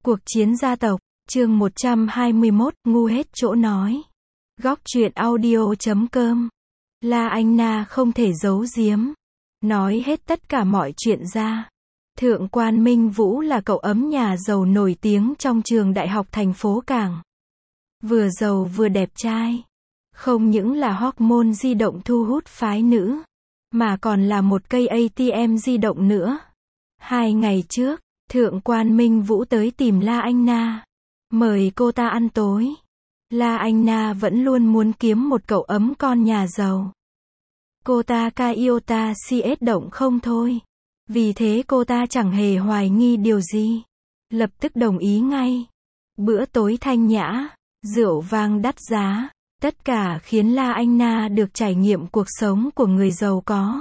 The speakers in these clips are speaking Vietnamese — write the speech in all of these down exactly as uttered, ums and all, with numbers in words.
Cuộc chiến gia tộc, chương một trăm hai mươi mốt, ngu hết chỗ nói. Góc truyện audio chấm com. La Anh Na không thể giấu giếm. Nói hết tất cả mọi chuyện ra. Thượng quan Minh Vũ là cậu ấm nhà giàu nổi tiếng trong trường đại học thành phố Cảng. Vừa giàu vừa đẹp trai. Không những là hormone di động thu hút phái nữ, mà còn là một cây a tê em di động nữa. Hai ngày trước, Thượng quan Minh Vũ tới tìm La Anh Na, mời cô ta ăn tối. La Anh Na vẫn luôn muốn kiếm một cậu ấm con nhà giàu. Cô ta ca yêu ta si ết động không thôi. Vì thế cô ta chẳng hề hoài nghi điều gì. Lập tức đồng ý ngay. Bữa tối thanh nhã, rượu vang đắt giá, tất cả khiến La Anh Na được trải nghiệm cuộc sống của người giàu có.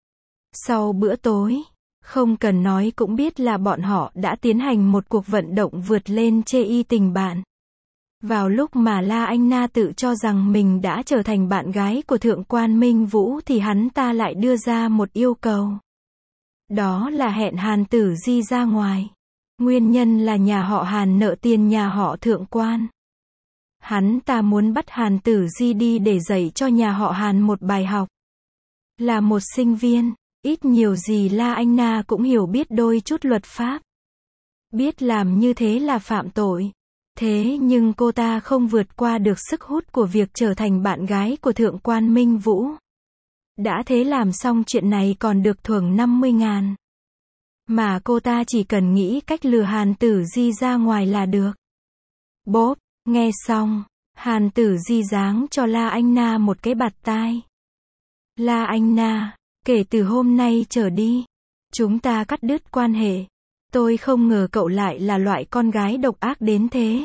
Sau bữa tối, không cần nói cũng biết là bọn họ đã tiến hành một cuộc vận động vượt lên chê y tình bạn. Vào lúc mà La Anh Na tự cho rằng mình đã trở thành bạn gái của Thượng quan Minh Vũ thì hắn ta lại đưa ra một yêu cầu. Đó là hẹn Hàn Tử Di ra ngoài. Nguyên nhân là nhà họ Hàn nợ tiền nhà họ Thượng quan. Hắn ta muốn bắt Hàn Tử Di đi để dạy cho nhà họ Hàn một bài học. Là một sinh viên, ít nhiều gì La Anh Na cũng hiểu biết đôi chút luật pháp. Biết làm như thế là phạm tội. Thế nhưng cô ta không vượt qua được sức hút của việc trở thành bạn gái của Thượng quan Minh Vũ. Đã thế làm xong chuyện này còn được thưởng năm mươi ngàn. Mà cô ta chỉ cần nghĩ cách lừa Hàn Tử Di ra ngoài là được. Bốp, nghe xong, Hàn Tử Di giáng cho La Anh Na một cái bạt tai. La Anh Na, kể từ hôm nay trở đi, chúng ta cắt đứt quan hệ. Tôi không ngờ cậu lại là loại con gái độc ác đến thế.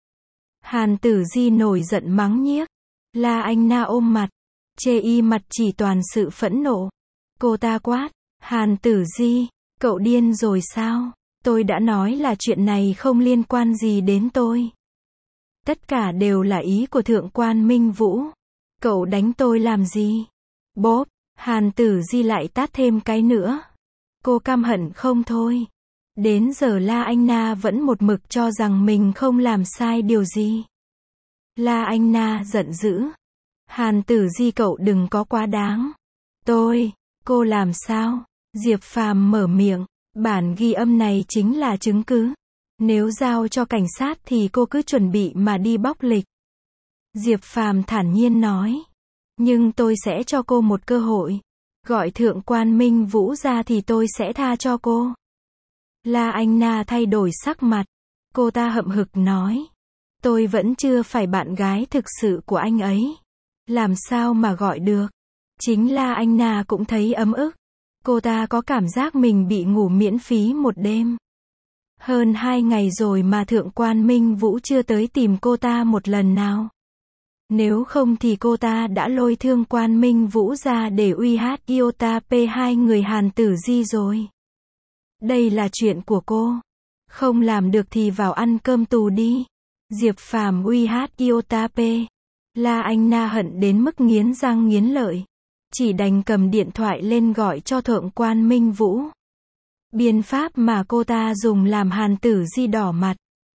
Hàn Tử Di nổi giận mắng nhiếc. La Anh Na ôm mặt, chê y mặt chỉ toàn sự phẫn nộ. Cô ta quát, Hàn Tử Di, cậu điên rồi sao? Tôi đã nói là chuyện này không liên quan gì đến tôi. Tất cả đều là ý của Thượng quan Minh Vũ. Cậu đánh tôi làm gì? Bốp, Hàn Tử Di lại tát thêm cái nữa. Cô căm hận không thôi. Đến giờ La Anh Na vẫn một mực cho rằng mình không làm sai điều gì. La Anh Na giận dữ. Hàn Tử Di cậu đừng có quá đáng. Tôi, cô làm sao? Diệp Phàm mở miệng. Bản ghi âm này chính là chứng cứ. Nếu giao cho cảnh sát thì cô cứ chuẩn bị mà đi bóc lịch. Diệp Phàm thản nhiên nói. Nhưng tôi sẽ cho cô một cơ hội. Gọi Thượng quan Minh Vũ ra thì tôi sẽ tha cho cô. La Anh Na thay đổi sắc mặt. Cô ta hậm hực nói. Tôi vẫn chưa phải bạn gái thực sự của anh ấy. Làm sao mà gọi được? Chính La Anh Na cũng thấy ấm ức. Cô ta có cảm giác mình bị ngủ miễn phí một đêm. Hơn hai ngày rồi mà Thượng quan Minh Vũ chưa tới tìm cô ta một lần nào. Nếu không thì cô ta đã lôi Thượng quan Minh Vũ ra để uy hát Iota P hai người Hàn Tử Di rồi. Đây là chuyện của cô. Không làm được thì vào ăn cơm tù đi. Diệp Phàm uy hát Iota P. La Anh Na hận đến mức nghiến răng nghiến lợi. Chỉ đành cầm điện thoại lên gọi cho Thượng quan Minh Vũ. Biện pháp mà cô ta dùng làm Hàn Tử Di đỏ mặt.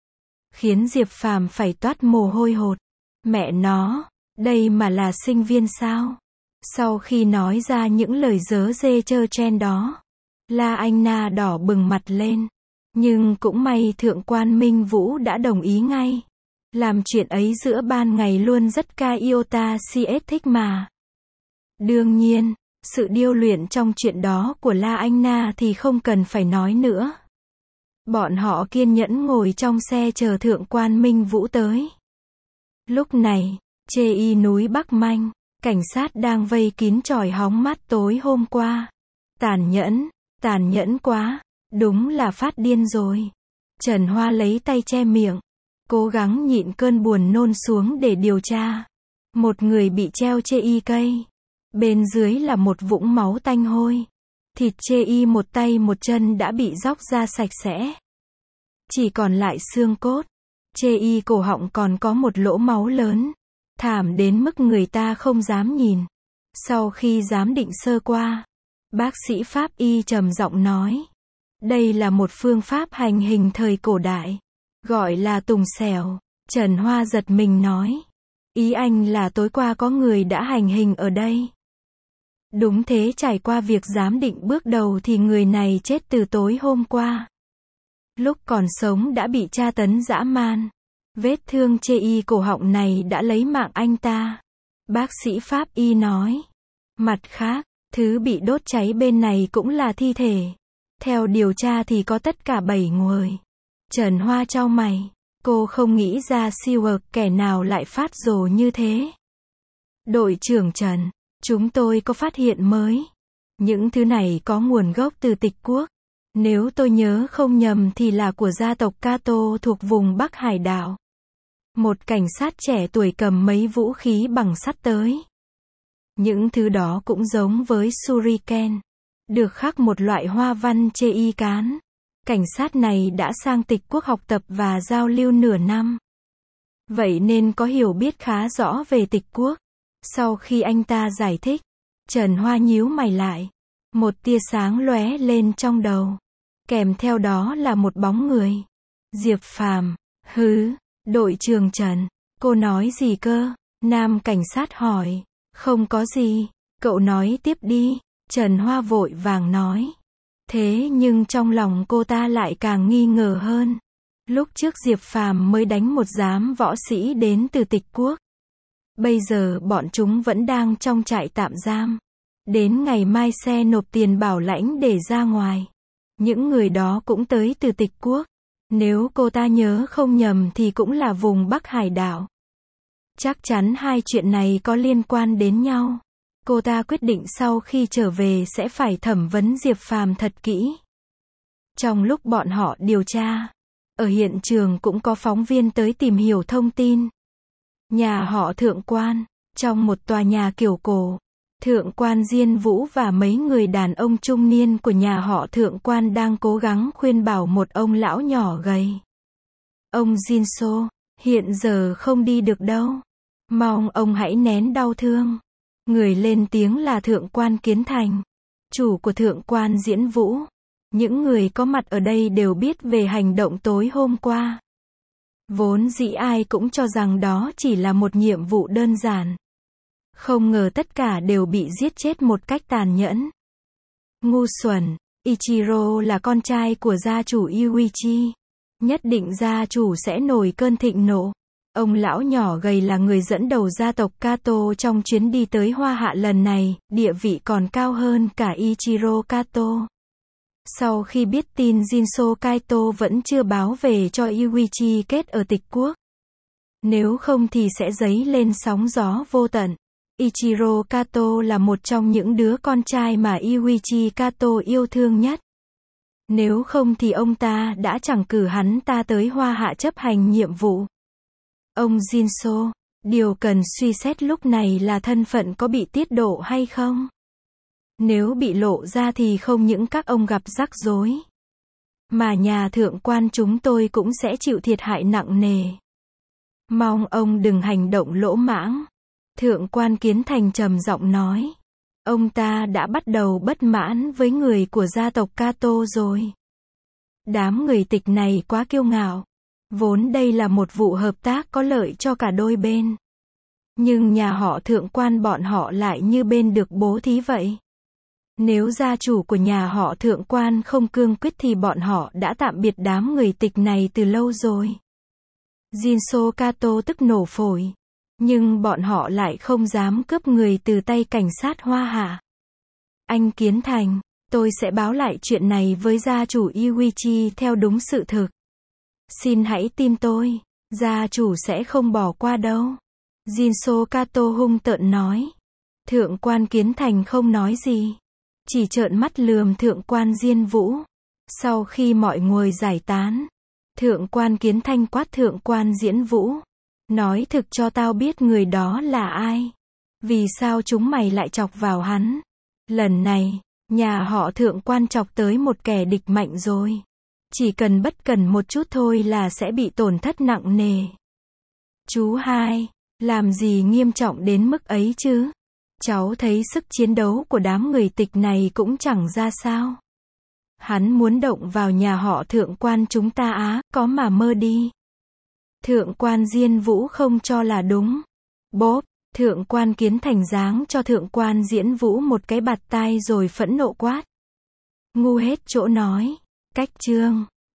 Khiến Diệp Phàm phải toát mồ hôi hột. Mẹ nó, đây mà là sinh viên sao? Sau khi nói ra những lời dớ dê trơ chen đó, La Anh Na đỏ bừng mặt lên. Nhưng cũng may Thượng quan Minh Vũ đã đồng ý ngay. Làm chuyện ấy giữa ban ngày luôn rất ca iota si ết thích mà. Đương nhiên, sự điêu luyện trong chuyện đó của La Anh Na thì không cần phải nói nữa. Bọn họ kiên nhẫn ngồi trong xe chờ Thượng quan Minh Vũ tới. Lúc này, chê y núi Bắc Manh, cảnh sát đang vây kín chòi hóng mát tối hôm qua. Tàn nhẫn, tàn nhẫn quá, đúng là phát điên rồi. Trần Hoa lấy tay che miệng, cố gắng nhịn cơn buồn nôn xuống để điều tra. Một người bị treo chê y cây. Bên dưới là một vũng máu tanh hôi. Thịt chê y một tay một chân đã bị róc ra sạch sẽ. Chỉ còn lại xương cốt. Chê y cổ họng còn có một lỗ máu lớn. Thảm đến mức người ta không dám nhìn. Sau khi giám định sơ qua, bác sĩ pháp y trầm giọng nói. Đây là một phương pháp hành hình thời cổ đại. Gọi là Tùng Xẻo. Trần Hoa giật mình nói. Ý anh là tối qua có người đã hành hình ở đây. Đúng thế, trải qua việc giám định bước đầu thì người này chết từ tối hôm qua. Lúc còn sống đã bị tra tấn dã man. Vết thương chê y cổ họng này đã lấy mạng anh ta. Bác sĩ Pháp y nói. Mặt khác, thứ bị đốt cháy bên này cũng là thi thể. Theo điều tra thì có tất cả bảy người. Trần Hoa chau mày. Cô không nghĩ ra Seward kẻ nào lại phát rồ như thế. Đội trưởng Trần, chúng tôi có phát hiện mới. Những thứ này có nguồn gốc từ Tịch Quốc. Nếu tôi nhớ không nhầm thì là của gia tộc Cato thuộc vùng Bắc Hải đảo. Một cảnh sát trẻ tuổi cầm mấy vũ khí bằng sắt tới. Những thứ đó cũng giống với Shuriken. Được khắc một loại hoa văn chê y cán. Cảnh sát này đã sang Tịch Quốc học tập và giao lưu nửa năm. Vậy nên có hiểu biết khá rõ về Tịch Quốc. Sau khi anh ta giải thích, Trần Hoa nhíu mày lại. Một tia sáng lóe lên trong đầu. Kèm theo đó là một bóng người. Diệp Phàm. Hứ, đội trưởng Trần, cô nói gì cơ? Nam cảnh sát hỏi. Không có gì, cậu nói tiếp đi. Trần Hoa vội vàng nói. Thế nhưng trong lòng cô ta lại càng nghi ngờ hơn. Lúc trước Diệp Phàm mới đánh một giám võ sĩ đến từ Tịch Quốc. Bây giờ bọn chúng vẫn đang trong trại tạm giam. Đến ngày mai xe nộp tiền bảo lãnh để ra ngoài. Những người đó cũng tới từ Tịch Quốc. Nếu cô ta nhớ không nhầm thì cũng là vùng Bắc Hải đảo. Chắc chắn hai chuyện này có liên quan đến nhau. Cô ta quyết định sau khi trở về sẽ phải thẩm vấn Diệp Phàm thật kỹ. Trong lúc bọn họ điều tra, ở hiện trường cũng có phóng viên tới tìm hiểu thông tin. Nhà họ Thượng Quan, trong một tòa nhà kiểu cổ, Thượng Quan Diên Vũ và mấy người đàn ông trung niên của nhà họ Thượng Quan đang cố gắng khuyên bảo một ông lão nhỏ gầy. Ông Jinso, hiện giờ không đi được đâu. Mong ông hãy nén đau thương. Người lên tiếng là Thượng Quan Kiến Thành, chủ của Thượng Quan Diễn Vũ. Những người có mặt ở đây đều biết về hành động tối hôm qua. Vốn dĩ ai cũng cho rằng đó chỉ là một nhiệm vụ đơn giản. Không ngờ tất cả đều bị giết chết một cách tàn nhẫn. Ngu xuẩn, Ichiro là con trai của gia chủ Yuichi. Nhất định gia chủ sẽ nổi cơn thịnh nộ. Ông lão nhỏ gầy là người dẫn đầu gia tộc Kato trong chuyến đi tới Hoa Hạ lần này, địa vị còn cao hơn cả Ichiro Kato. Sau khi biết tin Jinso Kaito vẫn chưa báo về cho Yuichi kết ở Tịch Quốc. Nếu không thì sẽ dấy lên sóng gió vô tận. Ichiro Kato là một trong những đứa con trai mà Yuichi Kato yêu thương nhất. Nếu không thì ông ta đã chẳng cử hắn ta tới Hoa Hạ chấp hành nhiệm vụ. Ông Jinso, điều cần suy xét lúc này là thân phận có bị tiết lộ hay không. Nếu bị lộ ra thì không những các ông gặp rắc rối, mà nhà Thượng Quan chúng tôi cũng sẽ chịu thiệt hại nặng nề. Mong ông đừng hành động lỗ mãng. Thượng Quan Kiến Thành trầm giọng nói. Ông ta đã bắt đầu bất mãn với người của gia tộc Kato rồi. Đám người Tịch này quá kiêu ngạo. Vốn đây là một vụ hợp tác có lợi cho cả đôi bên. Nhưng nhà họ Thượng Quan bọn họ lại như bên được bố thí vậy. Nếu gia chủ của nhà họ Thượng Quan không cương quyết thì bọn họ đã tạm biệt đám người Tịch này từ lâu rồi. Jinso Kato tức nổ phổi. Nhưng bọn họ lại không dám cướp người từ tay cảnh sát Hoa Hạ. Anh Kiến Thành, tôi sẽ báo lại chuyện này với gia chủ Yuichi theo đúng sự thực. Xin hãy tin tôi, gia chủ sẽ không bỏ qua đâu. Jinso Kato hung tợn nói. Thượng Quan Kiến Thành không nói gì. Chỉ trợn mắt lườm Thượng Quan Diên Vũ. Sau khi mọi người giải tán, Thượng Quan Kiến Thành quát Thượng Quan Diễn Vũ. Nói thực cho tao biết người đó là ai. Vì sao chúng mày lại chọc vào hắn? Lần này, nhà họ Thượng Quan chọc tới một kẻ địch mạnh rồi. Chỉ cần bất cần một chút thôi là sẽ bị tổn thất nặng nề. Chú hai, làm gì nghiêm trọng đến mức ấy chứ? Cháu thấy sức chiến đấu của đám người Tịch này cũng chẳng ra sao. Hắn muốn động vào nhà họ Thượng quan chúng ta á, có mà mơ đi. Thượng quan Diên Vũ không cho là đúng. Bốp, Thượng quan Kiến Thành giáng cho Thượng quan Diễn Vũ một cái bạt tai rồi phẫn nộ quát. Ngu hết chỗ nói. Cách chương